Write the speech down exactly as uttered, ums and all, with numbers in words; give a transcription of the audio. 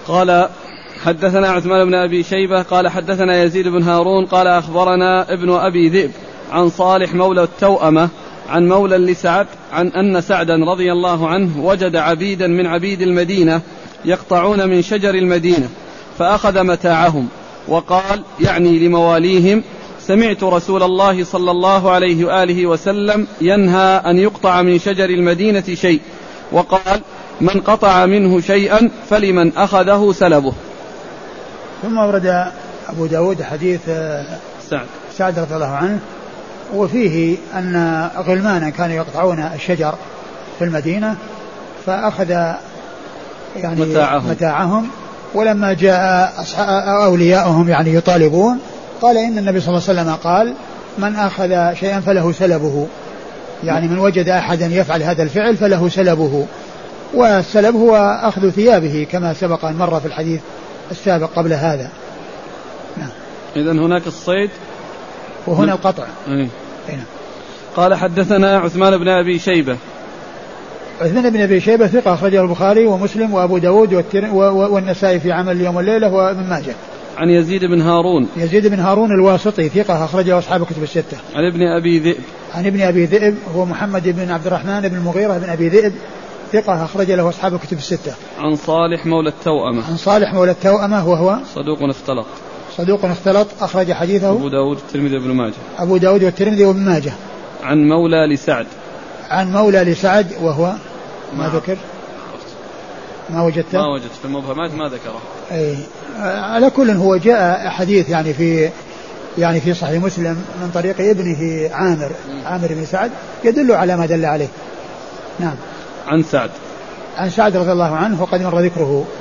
قال حدثنا عثمان بن أبي شيبة قال حدثنا يزيد بن هارون قال أخبرنا ابن أبي ذئب عن صالح مولى التوأمة عن مولى لسعد عن أن سعدا رضي الله عنه وجد عبيدا من عبيد المدينة يقطعون من شجر المدينة فأخذ متاعهم وقال يعني لمواليهم سمعت رسول الله صلى الله عليه وآله وسلم ينهى أن يقطع من شجر المدينة شيء وقال من قطع منه شيئا فلمن أخذه سلبه. ثم ورد أبو داود حديث سعد سعد رضي الله عنه وفيه أن غلمانا كانوا يقطعون الشجر في المدينة فأخذ يعني متاعهم, متاعهم ولما جاء أولياءهم يعني يطالبون قال إن النبي صلى الله عليه وسلم قال من أخذ شيئا فله سلبه يعني من وجد أحدا يفعل هذا الفعل فله سلبه والسلب هو أخذ ثيابه كما سبق أن مر في الحديث السابق قبل هذا. نعم. إذن هناك الصيد وهنا القطع. هنا. قال حدثنا عثمان بن أبي شيبة. عثمان بن أبي شيبة ثقة أخرجه البخاري ومسلم وأبو داود والنسائي في عمل اليوم والليلة وابن ماجه. عن يزيد بن هارون. يزيد بن هارون الواسطي ثقة أخرجه أصحاب الكتب الستة. عن ابن أبي ذئب. عن ابن أبي ذئب هو محمد بن عبد الرحمن بن المغيرة بن أبي ذئب ثقة أخرج له أصحاب الكتب الستة. عن صالح مولى التوأمة. عن صالح مولى التوأمة وهو صدوق اختلط. صدوق اختلط أخرج حديثه أبو داود والترمذي وابن ماجه. أبو داود والترمذي وابن ماجه. عن مولى لسعد. عن مولى لسعد وهو ما ذكر ما وجدته ما وجدت في المبهمات ما ذكره. أي على كل هو جاء حديث يعني في يعني في صحيح مسلم من طريق ابنه عامر عامر بن سعد يدل على ما دل عليه. نعم. عن سعد. عن سعد رضي الله عنه وقد مر ذكره